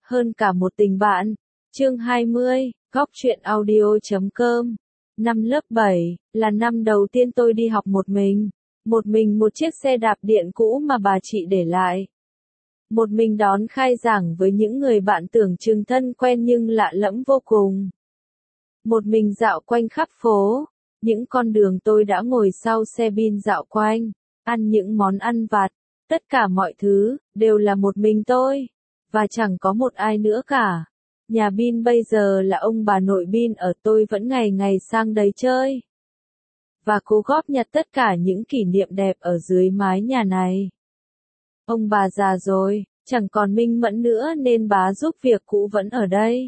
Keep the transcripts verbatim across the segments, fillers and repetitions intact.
hơn cả một tình bạn. Chương hai mươi, góc truyện audio chấm com. Năm lớp bảy, là năm đầu tiên tôi đi học một mình. Một mình một chiếc xe đạp điện cũ mà bà chị để lại. Một mình đón khai giảng với những người bạn tưởng chừng thân quen nhưng lạ lẫm vô cùng. Một mình dạo quanh khắp phố. Những con đường tôi đã ngồi sau xe bin dạo quanh, ăn những món ăn vặt. Tất cả mọi thứ, đều là một mình tôi. Và chẳng có một ai nữa cả. Nhà bin bây giờ là ông bà nội bin ở, tôi vẫn ngày ngày sang đấy chơi. Và cố góp nhặt tất cả những kỷ niệm đẹp ở dưới mái nhà này. Ông bà già rồi, chẳng còn minh mẫn nữa nên bà giúp việc cũ vẫn ở đây.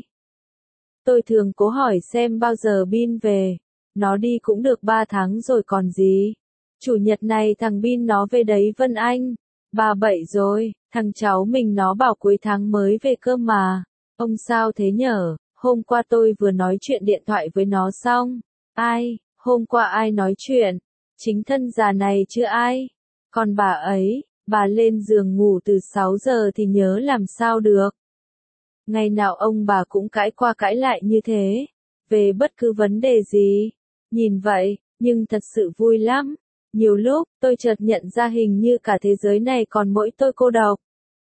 Tôi thường cố hỏi xem bao giờ bin về. Nó đi cũng được ba tháng rồi còn gì. Chủ nhật này thằng bin nó về đấy Vân Anh. Bà bậy rồi, thằng cháu mình nó bảo cuối tháng mới về cơ mà. Ông sao thế nhở? Hôm qua tôi vừa nói chuyện điện thoại với nó xong. Ai? Hôm qua ai nói chuyện? Chính thân già này chứ ai? Còn bà ấy, bà lên giường ngủ từ sáu giờ thì nhớ làm sao được. Ngày nào ông bà cũng cãi qua cãi lại như thế. Về bất cứ vấn đề gì. Nhìn vậy, nhưng thật sự vui lắm. Nhiều lúc, tôi chợt nhận ra hình như cả thế giới này còn mỗi tôi cô độc.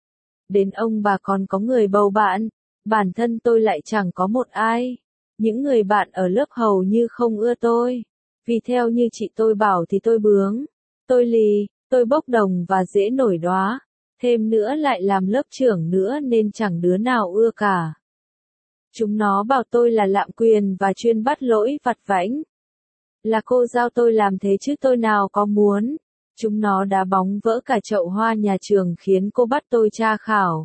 Đến ông bà còn có người bầu bạn, bản thân tôi lại chẳng có một ai. Những người bạn ở lớp hầu như không ưa tôi. Vì theo như chị tôi bảo thì tôi bướng, tôi lì, tôi bốc đồng và dễ nổi đóa. Thêm nữa lại làm lớp trưởng nữa nên chẳng đứa nào ưa cả. Chúng nó bảo tôi là lạm quyền và chuyên bắt lỗi vặt vãnh. Là cô giao tôi làm thế chứ tôi nào có muốn. Chúng nó đá bóng vỡ cả chậu hoa nhà trường khiến cô bắt tôi tra khảo.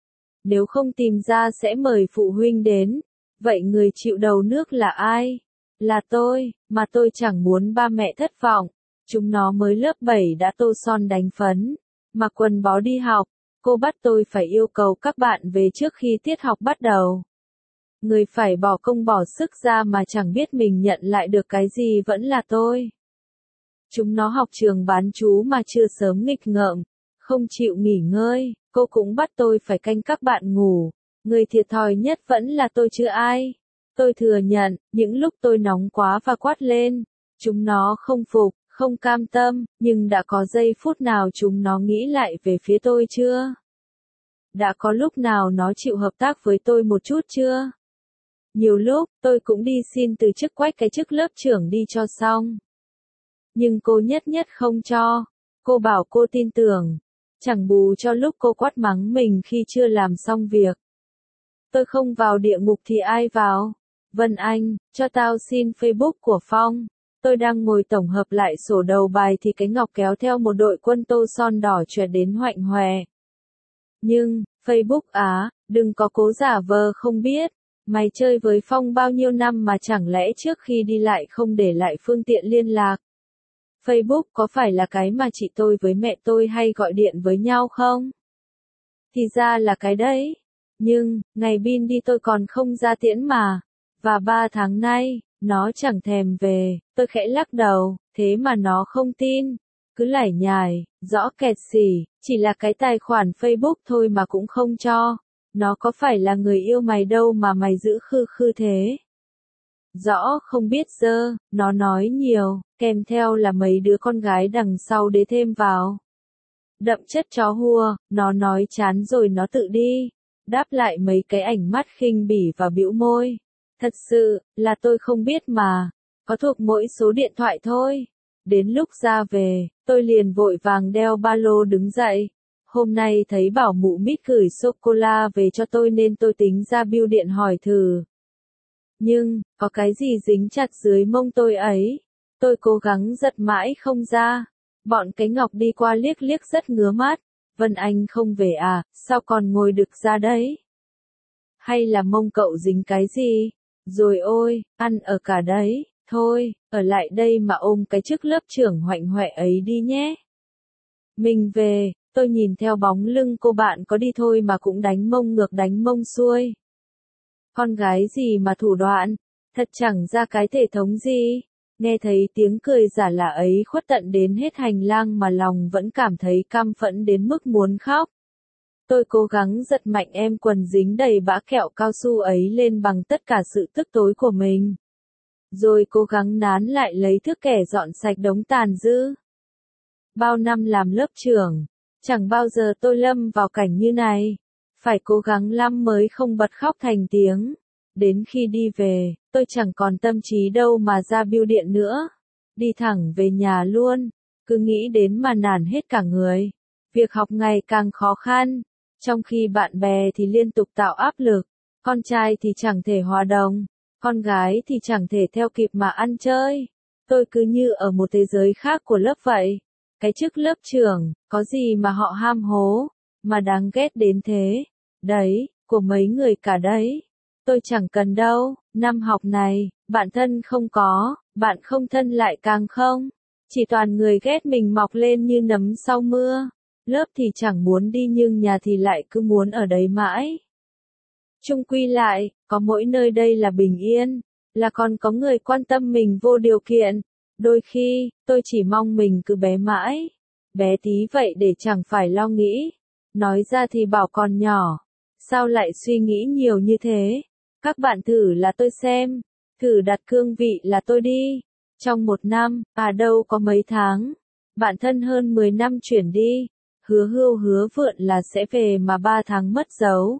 Nếu không tìm ra sẽ mời phụ huynh đến. Vậy người chịu đầu nước là ai? Là tôi, mà tôi chẳng muốn ba mẹ thất vọng. Chúng nó mới lớp bảy đã tô son đánh phấn, mặc quần bó đi học. Cô bắt tôi phải yêu cầu các bạn về trước khi tiết học bắt đầu. Người phải bỏ công bỏ sức ra mà chẳng biết mình nhận lại được cái gì vẫn là tôi. Chúng nó học trường bán trú mà chưa sớm nghịch ngợm, không chịu nghỉ ngơi, cô cũng bắt tôi phải canh các bạn ngủ. Người thiệt thòi nhất vẫn là tôi chứ ai. Tôi thừa nhận, những lúc tôi nóng quá và quát lên, chúng nó không phục, không cam tâm, nhưng đã có giây phút nào chúng nó nghĩ lại về phía tôi chưa? Đã có lúc nào nó chịu hợp tác với tôi một chút chưa? Nhiều lúc, tôi cũng đi xin từ chức quách cái chức lớp trưởng đi cho xong. Nhưng cô nhất nhất không cho. Cô bảo cô tin tưởng. Chẳng bù cho lúc cô quát mắng mình khi chưa làm xong việc. Tôi không vào địa ngục thì ai vào? Vân Anh, cho tao xin Facebook của Phong. Tôi đang ngồi tổng hợp lại sổ đầu bài thì cái Ngọc kéo theo một đội quân tô son đỏ choẹt đến hoạnh hoẹ. Nhưng, Facebook á, đừng có cố giả vờ không biết. Mày chơi với Phong bao nhiêu năm mà chẳng lẽ trước khi đi lại không để lại phương tiện liên lạc? Facebook có phải là cái mà chị tôi với mẹ tôi hay gọi điện với nhau không? Thì ra là cái đấy. Nhưng, ngày bin đi tôi còn không ra tiễn mà. Và ba tháng nay, nó chẳng thèm về, tôi khẽ lắc đầu, thế mà nó không tin. Cứ lải nhải, rõ kẹt xỉ, chỉ là cái tài khoản Facebook thôi mà cũng không cho. Nó có phải là người yêu mày đâu mà mày giữ khư khư thế? Rõ không biết dơ, nó nói nhiều, kèm theo là mấy đứa con gái đằng sau đế thêm vào. Đậm chất chó hua, nó nói chán rồi nó tự đi. Đáp lại mấy cái ảnh mắt khinh bỉ và bĩu môi. Thật sự, là tôi không biết mà. Có thuộc mỗi số điện thoại thôi. Đến lúc ra về, tôi liền vội vàng đeo ba lô đứng dậy. Hôm nay thấy bảo mụ mít gửi sô-cô-la về cho tôi nên tôi tính ra bưu điện hỏi thử. Nhưng, có cái gì dính chặt dưới mông tôi ấy? Tôi cố gắng giật mãi không ra. Bọn cái Ngọc đi qua liếc liếc rất ngứa mắt. Vân Anh không về à, sao còn ngồi đực ra đấy? Hay là mông cậu dính cái gì? Rồi ôi, ăn ở cả đấy, thôi, ở lại đây mà ôm cái chức lớp trưởng hoạnh hoẹ ấy đi nhé. Mình về, tôi nhìn theo bóng lưng cô bạn có đi thôi mà cũng đánh mông ngược đánh mông xuôi. Con gái gì mà thủ đoạn, thật chẳng ra cái thể thống gì. Nghe thấy tiếng cười giả lả ấy khuất tận đến hết hành lang mà lòng vẫn cảm thấy căm phẫn đến mức muốn khóc. Tôi cố gắng giật mạnh em quần dính đầy bã kẹo cao su ấy lên bằng tất cả sự tức tối của mình. Rồi cố gắng nán lại lấy thước kẻ dọn sạch đống tàn dư. Bao năm làm lớp trưởng, chẳng bao giờ tôi lâm vào cảnh như này. Phải cố gắng lắm mới không bật khóc thành tiếng. Đến khi đi về, tôi chẳng còn tâm trí đâu mà ra bưu điện nữa. Đi thẳng về nhà luôn, cứ nghĩ đến mà nản hết cả người. Việc học ngày càng khó khăn, trong khi bạn bè thì liên tục tạo áp lực. Con trai thì chẳng thể hòa đồng, con gái thì chẳng thể theo kịp mà ăn chơi. Tôi cứ như ở một thế giới khác của lớp vậy. Cái chức lớp trưởng, có gì mà họ ham hố, mà đáng ghét đến thế. Đấy, của mấy người cả đấy. Tôi chẳng cần đâu, năm học này, bạn thân không có, bạn không thân lại càng không. Chỉ toàn người ghét mình mọc lên như nấm sau mưa. Lớp thì chẳng muốn đi nhưng nhà thì lại cứ muốn ở đấy mãi. Chung quy lại, có mỗi nơi đây là bình yên, là còn có người quan tâm mình vô điều kiện. Đôi khi, tôi chỉ mong mình cứ bé mãi. Bé tí vậy để chẳng phải lo nghĩ. Nói ra thì bảo còn nhỏ. Sao lại suy nghĩ nhiều như thế? Các bạn thử là tôi xem. Thử đặt cương vị là tôi đi. Trong một năm, à đâu có mấy tháng. Bạn thân hơn mười năm chuyển đi. Hứa hưu hứa vượn là sẽ về mà ba tháng mất dấu.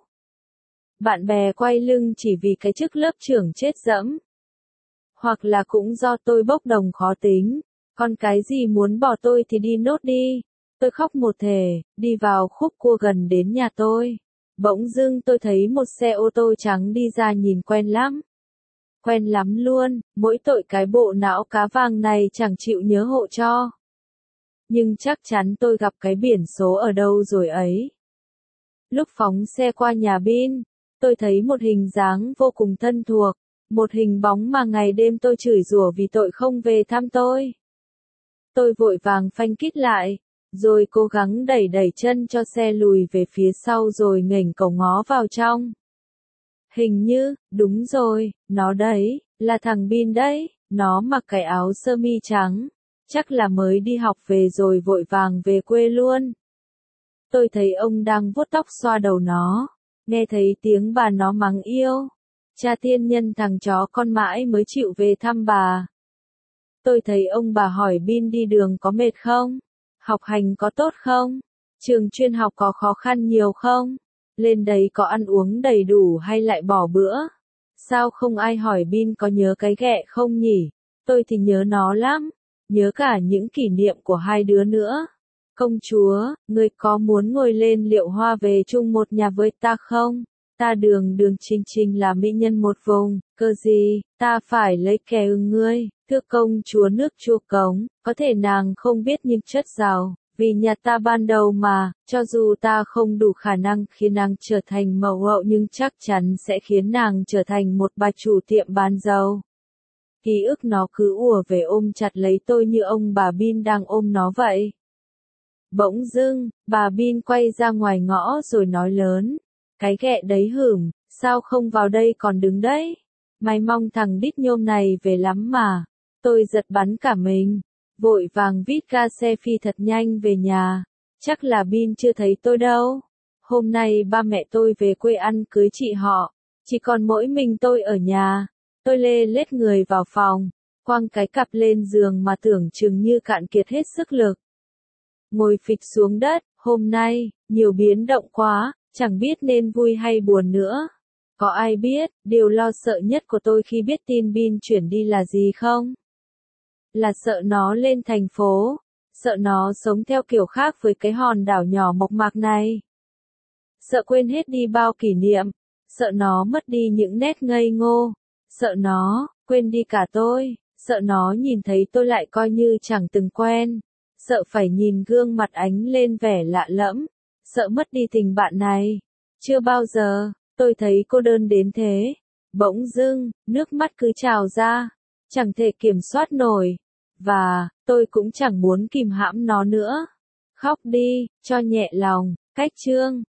Bạn bè quay lưng chỉ vì cái chức lớp trưởng chết dẫm. Hoặc là cũng do tôi bốc đồng khó tính. Con cái gì muốn bỏ tôi thì đi nốt đi. Tôi khóc một thể, đi vào khúc cua gần đến nhà tôi. Bỗng dưng tôi thấy một xe ô tô trắng đi ra nhìn quen lắm. Quen lắm luôn, mỗi tội cái bộ não cá vàng này chẳng chịu nhớ hộ cho. Nhưng chắc chắn tôi gặp cái biển số ở đâu rồi ấy. Lúc phóng xe qua nhà Bin, tôi thấy một hình dáng vô cùng thân thuộc. Một hình bóng mà ngày đêm tôi chửi rủa vì tội không về thăm tôi. Tôi vội vàng phanh kít lại, rồi cố gắng đẩy đẩy chân cho xe lùi về phía sau rồi nghềnh cầu ngó vào trong. Hình như, đúng rồi, nó đấy, là thằng Bin đấy, nó mặc cái áo sơ mi trắng, chắc là mới đi học về rồi vội vàng về quê luôn. Tôi thấy ông đang vuốt tóc xoa đầu nó, nghe thấy tiếng bà nó mắng yêu. Cha tiên nhân thằng chó con mãi mới chịu về thăm bà. Tôi thấy ông bà hỏi Bin đi đường có mệt không? Học hành có tốt không? Trường chuyên học có khó khăn nhiều không? Lên đấy có ăn uống đầy đủ hay lại bỏ bữa? Sao không ai hỏi Bin có nhớ cái ghẹ không nhỉ? Tôi thì nhớ nó lắm. Nhớ cả những kỷ niệm của hai đứa nữa. Công chúa, người có muốn ngồi lên liệu hoa về chung một nhà với ta không? Ta đường đường chính chính là mỹ nhân một vùng, cơ gì, ta phải lấy kè ưng ngươi, thưa công chúa nước chua cống, có thể nàng không biết nhưng chất giàu, vì nhà ta ban đầu mà, cho dù ta không đủ khả năng khiến nàng trở thành mẫu hậu nhưng chắc chắn sẽ khiến nàng trở thành một bà chủ tiệm bán dầu. Ký ức nó cứ ùa về ôm chặt lấy tôi như ông bà Bin đang ôm nó vậy. Bỗng dưng, bà Bin quay ra ngoài ngõ rồi nói lớn. Cái ghẹ đấy hửm, sao không vào đây còn đứng đấy? Mày mong thằng đít nhôm này về lắm mà. Tôi giật bắn cả mình. Vội vàng vít ga xe phi thật nhanh về nhà. Chắc là Bin chưa thấy tôi đâu. Hôm nay ba mẹ tôi về quê ăn cưới chị họ. Chỉ còn mỗi mình tôi ở nhà. Tôi lê lết người vào phòng. Quăng cái cặp lên giường mà tưởng chừng như cạn kiệt hết sức lực. Ngồi phịch xuống đất. Hôm nay, nhiều biến động quá. Chẳng biết nên vui hay buồn nữa. Có ai biết, điều lo sợ nhất của tôi khi biết tin Bin chuyển đi là gì không? Là sợ nó lên thành phố. Sợ nó sống theo kiểu khác với cái hòn đảo nhỏ mộc mạc này. Sợ quên hết đi bao kỷ niệm. Sợ nó mất đi những nét ngây ngô. Sợ nó, quên đi cả tôi. Sợ nó nhìn thấy tôi lại coi như chẳng từng quen. Sợ phải nhìn gương mặt ánh lên vẻ lạ lẫm. Sợ mất đi tình bạn này. Chưa bao giờ, tôi thấy cô đơn đến thế. Bỗng dưng, nước mắt cứ trào ra. Chẳng thể kiểm soát nổi. Và, tôi cũng chẳng muốn kìm hãm nó nữa. Khóc đi, cho nhẹ lòng. Cách chương